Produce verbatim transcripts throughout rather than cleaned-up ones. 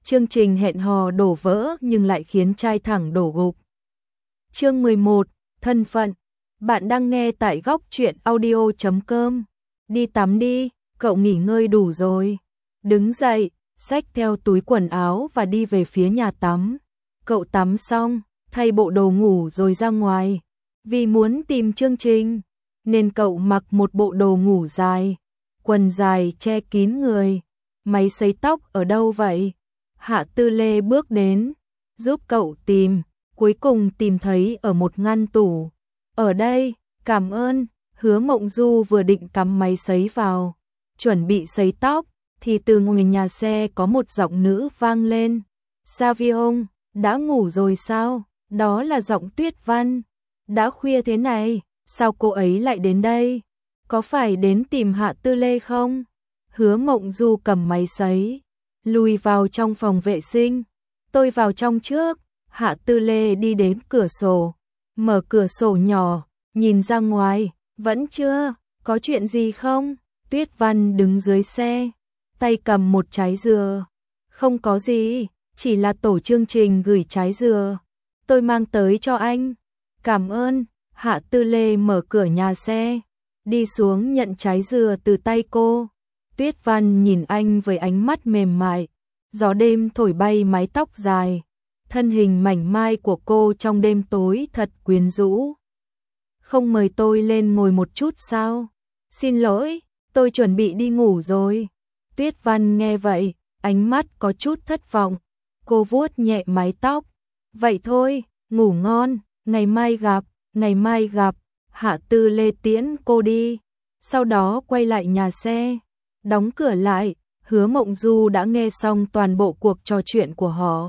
chương trình hẹn hò đổ vỡ nhưng lại khiến trai thẳng đổ gục. Chương mười một, thân phận. Bạn đang nghe tại góc truyện audio chấm com. Đi tắm đi, cậu nghỉ ngơi đủ rồi. Đứng dậy, xách theo túi quần áo và đi về phía nhà tắm. Cậu tắm xong, thay bộ đồ ngủ rồi ra ngoài. Vì muốn tìm chương trình, nên cậu mặc một bộ đồ ngủ dài, quần dài che kín người. Máy sấy tóc ở đâu vậy? Hạ Tư Lê bước đến, giúp cậu tìm, cuối cùng tìm thấy ở một ngăn tủ. Ở đây, cảm ơn. Hứa Mộng Du vừa định cắm máy sấy vào, chuẩn bị sấy tóc, thì từ ngoài nhà xe có một giọng nữ vang lên. Savion, đã ngủ rồi sao? Đó là giọng Tuyết Văn. Đã khuya thế này, sao cô ấy lại đến đây? Có phải đến tìm Hạ Tư Lê không? Hứa Mộng Du cầm máy sấy, lùi vào trong phòng vệ sinh. Tôi vào trong trước. Hạ Tư Lê đi đến cửa sổ, mở cửa sổ nhỏ, nhìn ra ngoài. Vẫn chưa, có chuyện gì không? Tuyết Văn đứng dưới xe, tay cầm một trái dừa. Không có gì, chỉ là tổ chương trình gửi trái dừa. Tôi mang tới cho anh. Cảm ơn. Hạ Tư Lê mở cửa nhà xe, đi xuống nhận trái dừa từ tay cô. Tuyết Văn nhìn anh với ánh mắt mềm mại. Gió đêm thổi bay mái tóc dài, thân hình mảnh mai của cô trong đêm tối thật quyến rũ. Không mời tôi lên ngồi một chút sao? Xin lỗi, tôi chuẩn bị đi ngủ rồi. Tuyết Văn nghe vậy, ánh mắt có chút thất vọng. Cô vuốt nhẹ mái tóc. Vậy thôi, ngủ ngon, ngày mai gặp, ngày mai gặp. Hạ Tư Lê tiễn cô đi, sau đó quay lại nhà xe, đóng cửa lại. Hứa Mộng Du đã nghe xong toàn bộ cuộc trò chuyện của họ.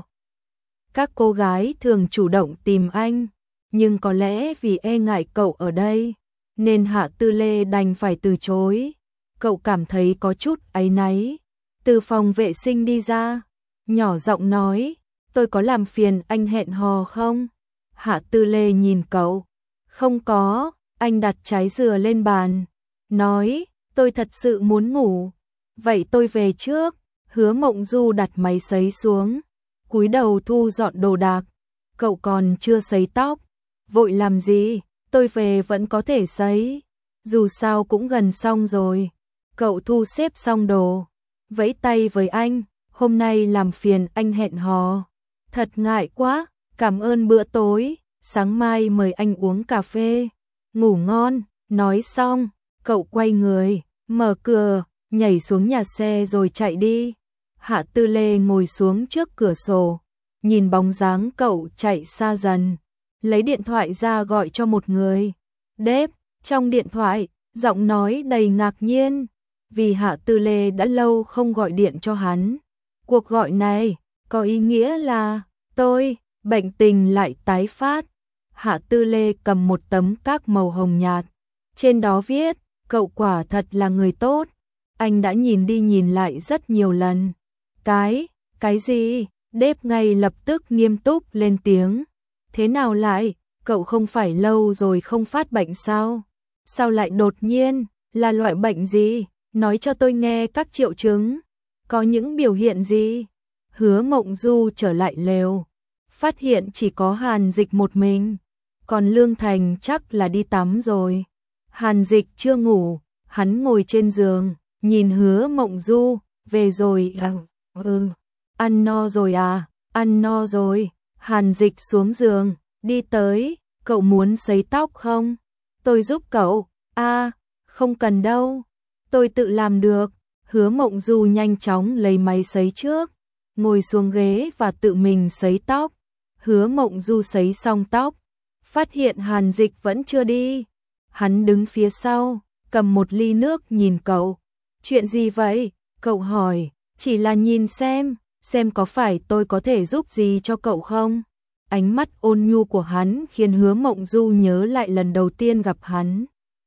Các cô gái thường chủ động tìm anh, nhưng có lẽ vì e ngại cậu ở đây, nên Hạ Tư Lê đành phải từ chối. Cậu cảm thấy có chút áy náy. Từ phòng vệ sinh đi ra, nhỏ giọng nói, tôi có làm phiền anh hẹn hò không? Hạ Tư Lê nhìn cậu. Không có. Anh đặt trái dừa lên bàn, nói, tôi thật sự muốn ngủ. Vậy tôi về trước. Hứa Mộng Du đặt máy sấy xuống, cúi đầu thu dọn đồ đạc. Cậu còn chưa sấy tóc. Vội làm gì, tôi về vẫn có thể sấy. Dù sao cũng gần xong rồi. Cậu thu xếp xong đồ, vẫy tay với anh, hôm nay làm phiền anh hẹn hò. Thật ngại quá, cảm ơn bữa tối, sáng mai mời anh uống cà phê. Ngủ ngon. Nói xong, cậu quay người, mở cửa, nhảy xuống nhà xe rồi chạy đi. Hạ Tư Lê ngồi xuống trước cửa sổ, nhìn bóng dáng cậu chạy xa dần, lấy điện thoại ra gọi cho một người. Đếp, trong điện thoại, giọng nói đầy ngạc nhiên, vì Hạ Tư Lê đã lâu không gọi điện cho hắn. Cuộc gọi này có ý nghĩa là tôi, bệnh tình lại tái phát. Hạ Tư Lê cầm một tấm các màu hồng nhạt, trên đó viết, cậu quả thật là người tốt. Anh đã nhìn đi nhìn lại rất nhiều lần. Cái, cái gì? Đếp ngay lập tức nghiêm túc lên tiếng. Thế nào lại, cậu không phải lâu rồi không phát bệnh sao? Sao lại đột nhiên, là loại bệnh gì? Nói cho tôi nghe các triệu chứng. Có những biểu hiện gì? Hứa Mộng Du trở lại lều, phát hiện chỉ có Hàn Dịch một mình. Còn Lương Thành chắc là đi tắm rồi. Hàn Dịch chưa ngủ, hắn ngồi trên giường, nhìn Hứa Mộng Du, về rồi à? Ừ, ăn no rồi à? Ăn no rồi. Hàn Dịch xuống giường, đi tới, cậu muốn sấy tóc không? Tôi giúp cậu. À, không cần đâu, tôi tự làm được. Hứa Mộng Du nhanh chóng lấy máy sấy trước, ngồi xuống ghế và tự mình sấy tóc. Hứa Mộng Du sấy xong tóc, phát hiện Hàn Dịch vẫn chưa đi. Hắn đứng phía sau, cầm một ly nước nhìn cậu. Chuyện gì vậy? Cậu hỏi. Chỉ là nhìn xem, xem có phải tôi có thể giúp gì cho cậu không? Ánh mắt ôn nhu của hắn khiến Hứa Mộng Du nhớ lại lần đầu tiên gặp hắn.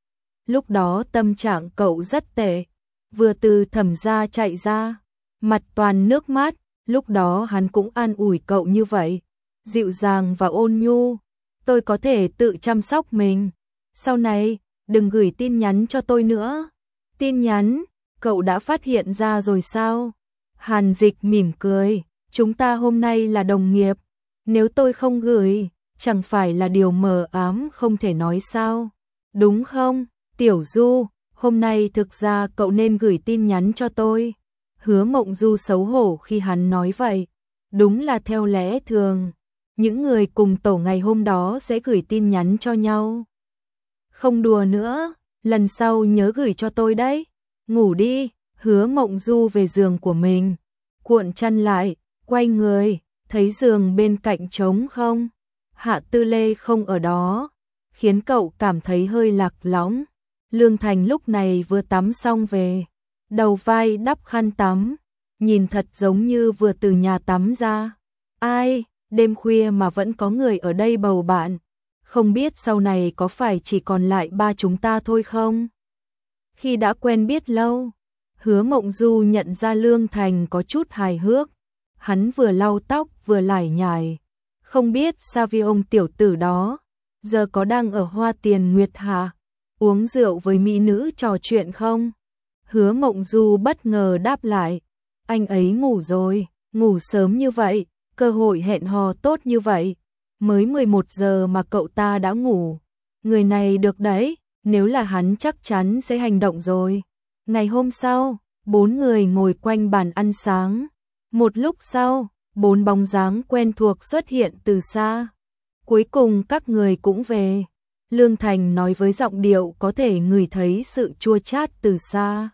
Lúc đó tâm trạng cậu rất tệ, vừa từ thẩm gia chạy ra, mặt toàn nước mắt. Lúc đó hắn cũng an ủi cậu như vậy, dịu dàng và ôn nhu. Tôi có thể tự chăm sóc mình. Sau này, đừng gửi tin nhắn cho tôi nữa. Tin nhắn, cậu đã phát hiện ra rồi sao? Hàn Dịch mỉm cười, chúng ta hôm nay là đồng nghiệp, nếu tôi không gửi, chẳng phải là điều mờ ám không thể nói sao, đúng không? Tiểu Du, hôm nay thực ra cậu nên gửi tin nhắn cho tôi. Hứa Mộng Du xấu hổ khi hắn nói vậy. Đúng là theo lẽ thường, những người cùng tổ ngày hôm đó sẽ gửi tin nhắn cho nhau. Không đùa nữa, lần sau nhớ gửi cho tôi đấy. Ngủ đi. Hứa Mộng Du về giường của mình, cuộn chăn lại, quay người, thấy giường bên cạnh trống không. Hạ Tư Lê không ở đó, khiến cậu cảm thấy hơi lạc lõng. Lương Thành lúc này vừa tắm xong về, đầu vai đắp khăn tắm, nhìn thật giống như vừa từ nhà tắm ra. Ai, đêm khuya mà vẫn có người ở đây bầu bạn, không biết sau này có phải chỉ còn lại ba chúng ta thôi không? Khi đã quen biết lâu, Hứa Mộng Du nhận ra Lương Thành có chút hài hước, hắn vừa lau tóc vừa lải nhải, không biết Savion tiểu tử đó giờ có đang ở Hoa Tiền Nguyệt Hà uống rượu với mỹ nữ trò chuyện không? Hứa Mộng Du bất ngờ đáp lại, anh ấy ngủ rồi, ngủ sớm như vậy, cơ hội hẹn hò tốt như vậy, mới mười một giờ mà cậu ta đã ngủ. Người này được đấy, nếu là hắn chắc chắn sẽ hành động rồi. Ngày hôm sau, bốn người ngồi quanh bàn ăn sáng. Một lúc sau, bốn bóng dáng quen thuộc xuất hiện từ xa. Cuối cùng các người cũng về. Lương Thành nói với giọng điệu có thể ngửi thấy sự chua chát từ xa.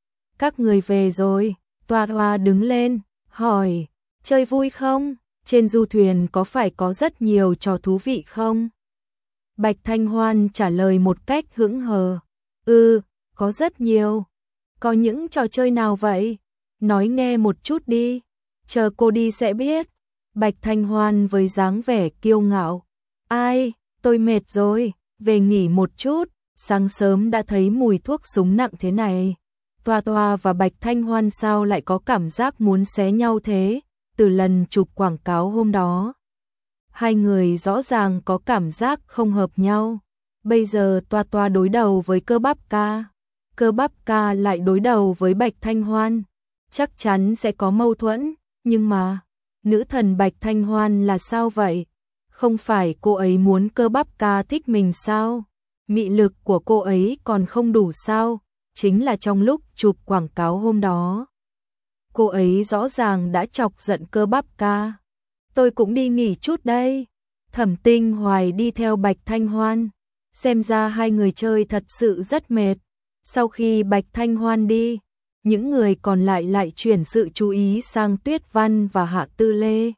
Các người về rồi. Toa Hoa đứng lên, hỏi, chơi vui không? Trên du thuyền có phải có rất nhiều trò thú vị không? Bạch Thanh Hoan trả lời một cách hững hờ. Ừ, có rất nhiều. Có những trò chơi nào vậy? Nói nghe một chút đi. Chờ cô đi sẽ biết. Bạch Thanh Hoan với dáng vẻ kiêu ngạo. Ai, tôi mệt rồi, về nghỉ một chút. Sáng sớm đã thấy mùi thuốc súng nặng thế này. Toa Toa và Bạch Thanh Hoan sao lại có cảm giác muốn xé nhau thế? Từ lần chụp quảng cáo hôm đó, hai người rõ ràng có cảm giác không hợp nhau. Bây giờ Toa Toa đối đầu với Cơ Bắp Ca, Cơ Bắp Ca lại đối đầu với Bạch Thanh Hoan, chắc chắn sẽ có mâu thuẫn. Nhưng mà nữ thần Bạch Thanh Hoan là sao vậy? Không phải cô ấy muốn Cơ Bắp Ca thích mình sao? Mị lực của cô ấy còn không đủ sao? Chính là trong lúc chụp quảng cáo hôm đó, cô ấy rõ ràng đã chọc giận Cơ Bắp Ca. Tôi cũng đi nghỉ chút đây. Thẩm Tinh Hoài đi theo Bạch Thanh Hoan. Xem ra hai người chơi thật sự rất mệt. Sau khi Bạch Thanh Hoan đi, những người còn lại lại chuyển sự chú ý sang Tuyết Văn và Hạ Tư Lê.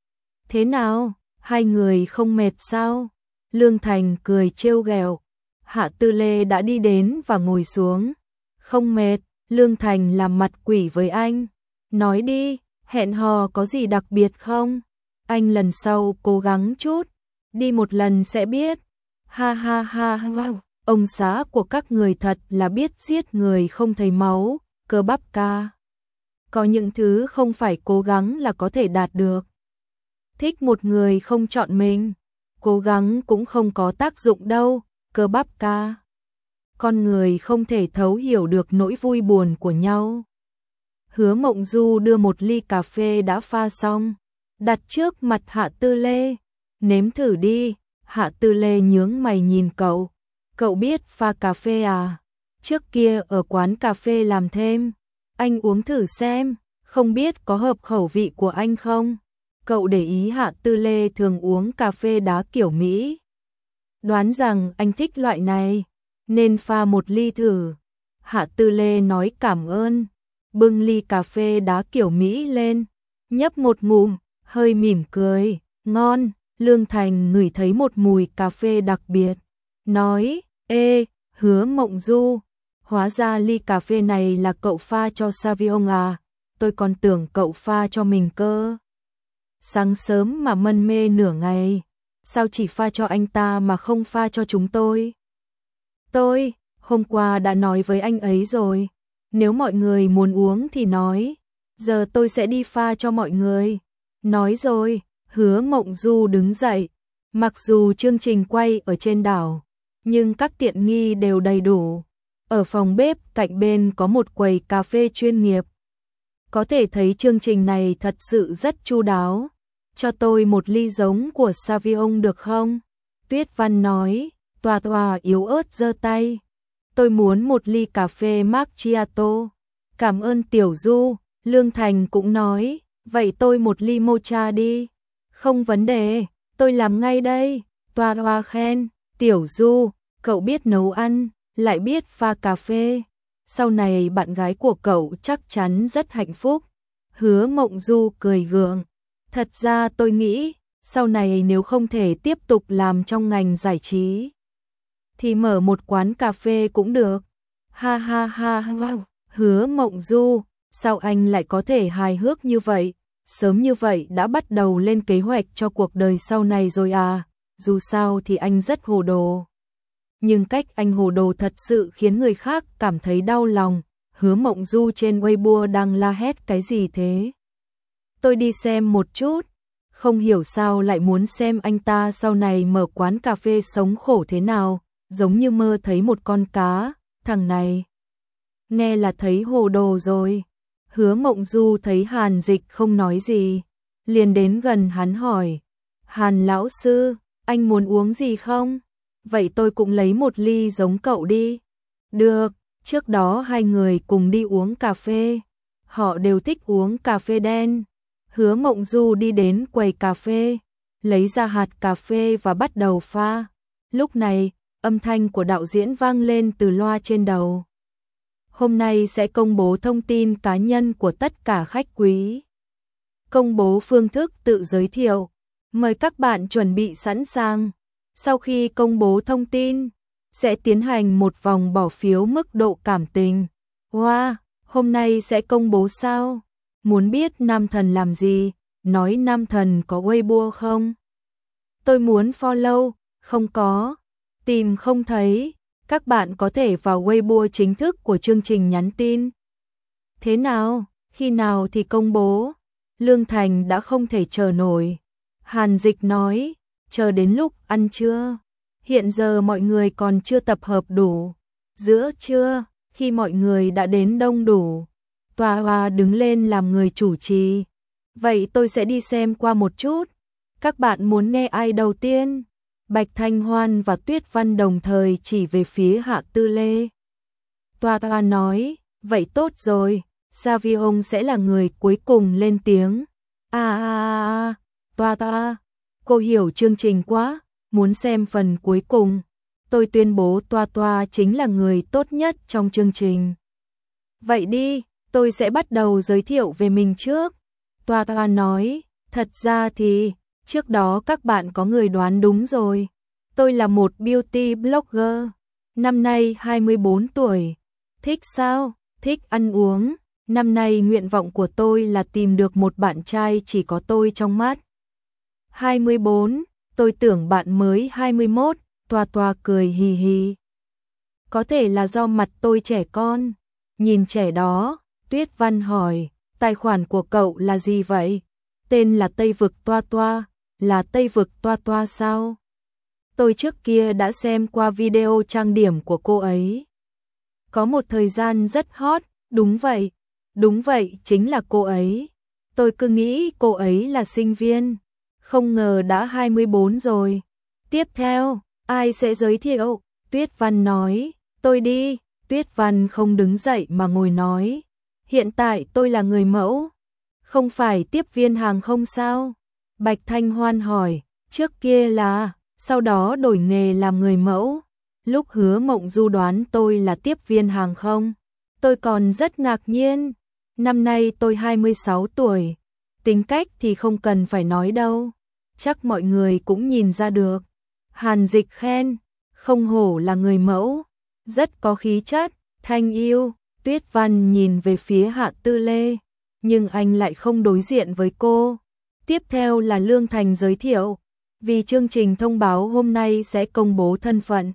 Thế nào, hai người không mệt sao? Lương Thành cười trêu ghẹo. Hạ Tư Lê đã đi đến và ngồi xuống. Không mệt. Lương Thành làm mặt quỷ với anh. Nói đi, hẹn hò có gì đặc biệt không? Anh lần sau cố gắng chút, đi một lần sẽ biết. Ha ha ha ha, ông xã của các người thật là biết giết người không thấy máu. Cơ Bắp Ca, có những thứ không phải cố gắng là có thể đạt được. Thích một người không chọn mình, cố gắng cũng không có tác dụng đâu. Cơ Bắp Ca, con người không thể thấu hiểu được nỗi vui buồn của nhau. Hứa Mộng Du đưa một ly cà phê đã pha xong, đặt trước mặt Hạ Tư Lê. Nếm thử đi. Hạ Tư Lê nhướng mày nhìn cậu. Cậu biết pha cà phê à? Trước kia ở quán cà phê làm thêm. Anh uống thử xem, không biết có hợp khẩu vị của anh không? Cậu để ý Hạ Tư Lê thường uống cà phê đá kiểu Mỹ. Đoán rằng anh thích loại này, nên pha một ly thử. Hạ Tư Lê nói cảm ơn, bưng ly cà phê đá kiểu Mỹ lên, nhấp một ngụm, hơi mỉm cười, ngon. Lương Thành ngửi thấy một mùi cà phê đặc biệt, nói, ê, Hứa Mộng Du, hóa ra ly cà phê này là cậu pha cho Savion à, tôi còn tưởng cậu pha cho mình cơ. Sáng sớm mà mân mê nửa ngày, sao chỉ pha cho anh ta mà không pha cho chúng tôi? Tôi, hôm qua đã nói với anh ấy rồi, nếu mọi người muốn uống thì nói, giờ tôi sẽ đi pha cho mọi người. Nói rồi, Hứa Mộng Du đứng dậy, mặc dù chương trình quay ở trên đảo, nhưng các tiện nghi đều đầy đủ. Ở phòng bếp cạnh bên có một quầy cà phê chuyên nghiệp. Có thể thấy chương trình này thật sự rất chu đáo. Cho tôi một ly giống của Savion được không? Tuyết Văn nói, Toa Toa yếu ớt giơ tay. Tôi muốn một ly cà phê macchiato. Cảm ơn Tiểu Du. Lương Thành cũng nói, vậy tôi một ly mocha đi. Không vấn đề, tôi làm ngay đây. Toa Toa khen, Tiểu Du, cậu biết nấu ăn, lại biết pha cà phê. Sau này bạn gái của cậu chắc chắn rất hạnh phúc. Hứa Mộng Du cười gượng. Thật ra tôi nghĩ, sau này nếu không thể tiếp tục làm trong ngành giải trí, thì mở một quán cà phê cũng được. Ha ha ha ha. Hứa Mộng Du, sao anh lại có thể hài hước như vậy? Sớm như vậy đã bắt đầu lên kế hoạch cho cuộc đời sau này rồi à? Dù sao thì anh rất hồ đồ. Nhưng cách anh hồ đồ thật sự khiến người khác cảm thấy đau lòng. Hứa Mộng Du trên Weibo đang la hét cái gì thế? Tôi đi xem một chút. Không hiểu sao lại muốn xem anh ta sau này mở quán cà phê sống khổ thế nào. Giống như mơ thấy một con cá. Thằng này nghe là thấy hồ đồ rồi. Hứa Mộng Du thấy Hàn Dịch không nói gì, liền đến gần hắn hỏi, Hàn lão sư, anh muốn uống gì không? Vậy tôi cũng lấy một ly giống cậu đi. Được, trước đó hai người cùng đi uống cà phê. Họ đều thích uống cà phê đen. Hứa Mộng Du đi đến quầy cà phê, lấy ra hạt cà phê và bắt đầu pha. Lúc này, âm thanh của đạo diễn vang lên từ loa trên đầu. Hôm nay sẽ công bố thông tin cá nhân của tất cả khách quý. Công bố phương thức tự giới thiệu. Mời các bạn chuẩn bị sẵn sàng. Sau khi công bố thông tin, sẽ tiến hành một vòng bỏ phiếu mức độ cảm tình. Wow, hôm nay sẽ công bố sao? Muốn biết Nam Thần làm gì? Nói Nam Thần có Weibo không? Tôi muốn follow, không có. Tìm không thấy. Các bạn có thể vào Weibo chính thức của chương trình nhắn tin. Thế nào? Khi nào thì công bố? Lương Thành đã không thể chờ nổi. Hàn Dịch nói, chờ đến lúc ăn trưa. Hiện giờ mọi người còn chưa tập hợp đủ. Giữa trưa, khi mọi người đã đến đông đủ, Toa Toa đứng lên làm người chủ trì. Vậy tôi sẽ đi xem qua một chút. Các bạn muốn nghe ai đầu tiên? Bạch Thanh Hoan và Tuyết Văn đồng thời chỉ về phía Hạ Tư Lê. Toa Toa nói, vậy tốt rồi, Savion sẽ là người cuối cùng lên tiếng. À à à, Toa Toa, cô hiểu chương trình quá, muốn xem phần cuối cùng. Tôi tuyên bố Toa Toa chính là người tốt nhất trong chương trình. Vậy đi, tôi sẽ bắt đầu giới thiệu về mình trước. Toa Toa nói, thật ra thì, trước đó các bạn có người đoán đúng rồi. Tôi là một beauty blogger, năm nay hai mươi bốn tuổi. Thích sao? Thích ăn uống. Năm nay nguyện vọng của tôi là tìm được một bạn trai chỉ có tôi trong mắt. hai mươi bốn, tôi tưởng bạn mới hai mươi mốt, Toa Toa cười hì hì. Có thể là do mặt tôi trẻ con. Nhìn trẻ đó, Tuyết Văn hỏi, tài khoản của cậu là gì vậy? Tên là Tây Vực Toa Toa, là Tây Vực Toa Toa sao? Tôi trước kia đã xem qua video trang điểm của cô ấy. Có một thời gian rất hot, đúng vậy. Đúng vậy, chính là cô ấy. Tôi cứ nghĩ cô ấy là sinh viên. Không ngờ đã hai mươi bốn rồi. Tiếp theo, ai sẽ giới thiệu? Tuyết Văn nói, tôi đi. Tuyết Văn không đứng dậy mà ngồi nói. Hiện tại tôi là người mẫu. Không phải tiếp viên hàng không sao? Bạch Thanh Hoan hỏi, trước kia là, sau đó đổi nghề làm người mẫu. Lúc Hứa Mộng Du đoán tôi là tiếp viên hàng không, tôi còn rất ngạc nhiên. Năm nay tôi hai mươi sáu tuổi, tính cách thì không cần phải nói đâu. Chắc mọi người cũng nhìn ra được. Hàn Dịch khen, không hổ là người mẫu, rất có khí chất, thanh yêu. Tuyết Văn nhìn về phía Hạ Tư Lê, nhưng anh lại không đối diện với cô. Tiếp theo là Lương Thành giới thiệu, vì chương trình thông báo hôm nay sẽ công bố thân phận.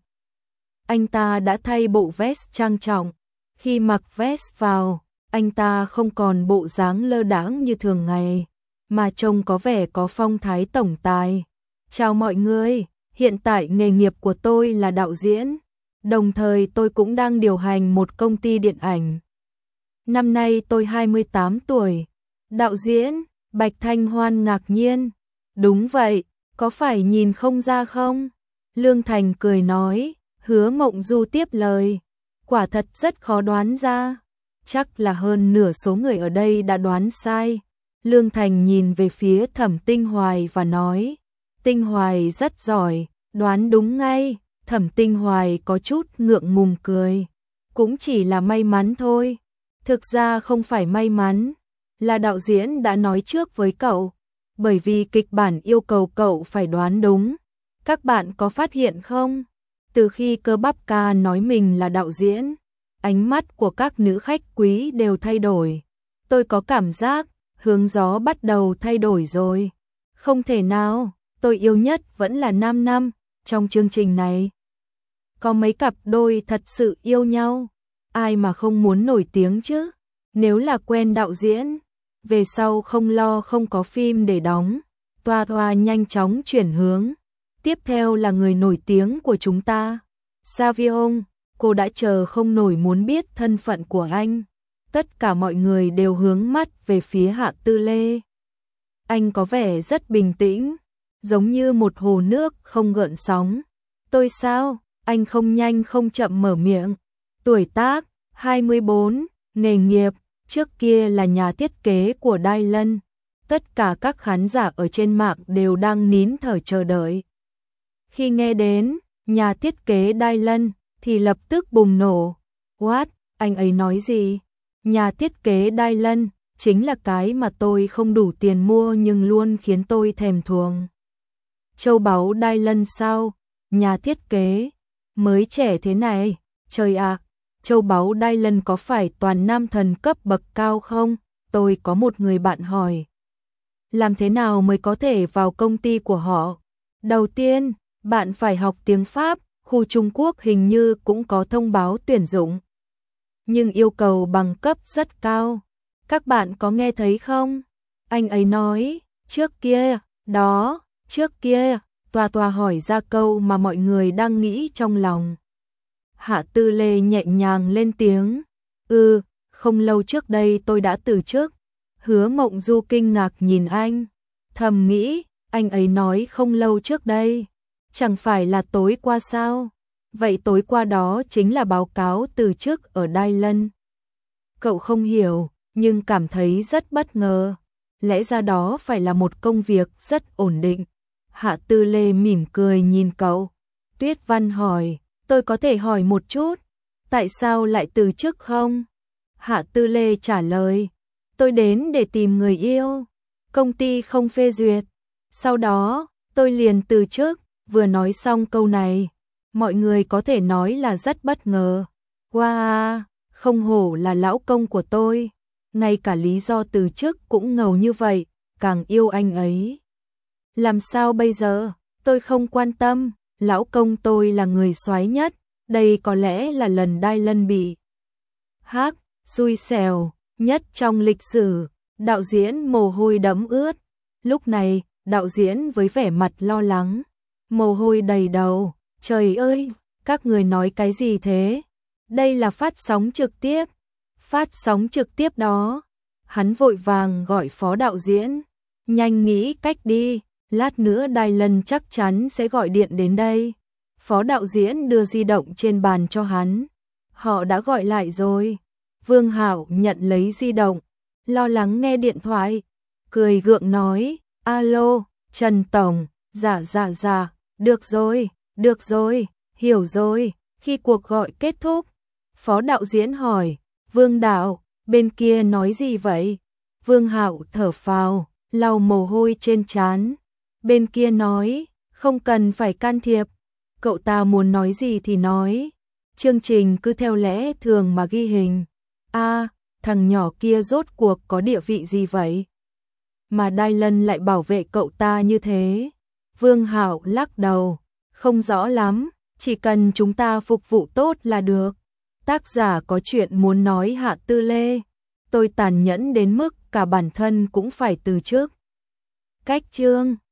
Anh ta đã thay bộ vest trang trọng. Khi mặc vest vào, anh ta không còn bộ dáng lơ đãng như thường ngày, mà trông có vẻ có phong thái tổng tài. Chào mọi người, hiện tại nghề nghiệp của tôi là đạo diễn, đồng thời tôi cũng đang điều hành một công ty điện ảnh. Năm nay tôi hai mươi tám tuổi. Đạo diễn, Bạch Thanh Hoan ngạc nhiên. Đúng vậy, có phải nhìn không ra không? Lương Thành cười nói, Hứa Mộng Du tiếp lời. Quả thật rất khó đoán ra. Chắc là hơn nửa số người ở đây đã đoán sai. Lương Thành nhìn về phía Thẩm Tinh Hoài và nói, Tinh Hoài rất giỏi, đoán đúng ngay. Thẩm Tinh Hoài có chút ngượng ngùng cười. Cũng chỉ là may mắn thôi. Thực ra không phải may mắn, là đạo diễn đã nói trước với cậu, bởi vì kịch bản yêu cầu cậu phải đoán đúng. Các bạn có phát hiện không? Từ khi Cơ Bắp Ca nói mình là đạo diễn, ánh mắt của các nữ khách quý đều thay đổi. Tôi có cảm giác hướng gió bắt đầu thay đổi rồi. Không thể nào, tôi yêu nhất vẫn là nam năm. Trong chương trình này, có mấy cặp đôi thật sự yêu nhau. Ai mà không muốn nổi tiếng chứ? Nếu là quen đạo diễn, về sau không lo không có phim để đóng. Toa Toa nhanh chóng chuyển hướng. Tiếp theo là người nổi tiếng của chúng ta. Savion, cô đã chờ không nổi muốn biết thân phận của anh. Tất cả mọi người đều hướng mắt về phía Hạ Tư Lê. Anh có vẻ rất bình tĩnh, giống như một hồ nước không gợn sóng. Tôi sao? Anh không nhanh không chậm mở miệng. Tuổi tác, hai mươi bốn, nghề nghiệp, trước kia là nhà thiết kế của Dylan. Tất cả các khán giả ở trên mạng đều đang nín thở chờ đợi. Khi nghe đến nhà thiết kế Dylan thì lập tức bùng nổ. What? Anh ấy nói gì? Nhà thiết kế Dylan chính là cái mà tôi không đủ tiền mua nhưng luôn khiến tôi thèm thuồng. Châu báu Dylan sao? Nhà thiết kế mới trẻ thế này, trời ạ, à, châu báu Dylan có phải toàn nam thần cấp bậc cao không? Tôi có một người bạn hỏi. Làm thế nào mới có thể vào công ty của họ? Đầu tiên, bạn phải học tiếng Pháp, khu Trung Quốc hình như cũng có thông báo tuyển dụng. Nhưng yêu cầu bằng cấp rất cao. Các bạn có nghe thấy không? Anh ấy nói, trước kia, đó, trước kia. Toa Toa hỏi ra câu mà mọi người đang nghĩ trong lòng. Hạ Tư Lê nhẹ nhàng lên tiếng. Ừ, không lâu trước đây tôi đã từ chức. Hứa Mộng Du kinh ngạc nhìn anh. Thầm nghĩ, anh ấy nói không lâu trước đây. Chẳng phải là tối qua sao? Vậy tối qua đó chính là báo cáo từ chức ở Dylan. Cậu không hiểu, nhưng cảm thấy rất bất ngờ. Lẽ ra đó phải là một công việc rất ổn định. Hạ Tư Lê mỉm cười nhìn cậu. Tuyết Văn hỏi, tôi có thể hỏi một chút, tại sao lại từ chức không? Hạ Tư Lê trả lời, tôi đến để tìm người yêu, công ty không phê duyệt. Sau đó, tôi liền từ chức. Vừa nói xong câu này, mọi người có thể nói là rất bất ngờ. Wow, không hổ là lão công của tôi, ngay cả lý do từ chức cũng ngầu như vậy, càng yêu anh ấy. Làm sao bây giờ? Tôi không quan tâm, lão công tôi là người soái nhất, đây có lẽ là lần Dylan bị hack, xui xẻo nhất trong lịch sử. Đạo diễn mồ hôi đẫm ướt. Lúc này, đạo diễn với vẻ mặt lo lắng, mồ hôi đầy đầu. Trời ơi, các người nói cái gì thế? Đây là phát sóng trực tiếp. Phát sóng trực tiếp đó. Hắn vội vàng gọi phó đạo diễn. Nhanh nghĩ cách đi, lát nữa Dylan chắc chắn sẽ gọi điện đến đây. Phó đạo diễn đưa di động trên bàn cho hắn. Họ đã gọi lại rồi. Vương Hạo nhận lấy di động, lo lắng nghe điện thoại, cười gượng nói, alo, Trần Tổng, dạ dạ dạ, được rồi, được rồi, hiểu rồi. Khi cuộc gọi kết thúc, phó đạo diễn hỏi, Vương đạo, bên kia nói gì vậy? Vương Hạo thở phào, lau mồ hôi trên trán. Bên kia nói, không cần phải can thiệp, cậu ta muốn nói gì thì nói. Chương trình cứ theo lẽ thường mà ghi hình. A, à, thằng nhỏ kia rốt cuộc có địa vị gì vậy? Mà Dylan lại bảo vệ cậu ta như thế. Vương Hạo lắc đầu, không rõ lắm, chỉ cần chúng ta phục vụ tốt là được. Tác giả có chuyện muốn nói Hạ Tư Lê. Tôi tàn nhẫn đến mức cả bản thân cũng phải từ chức. Cách chương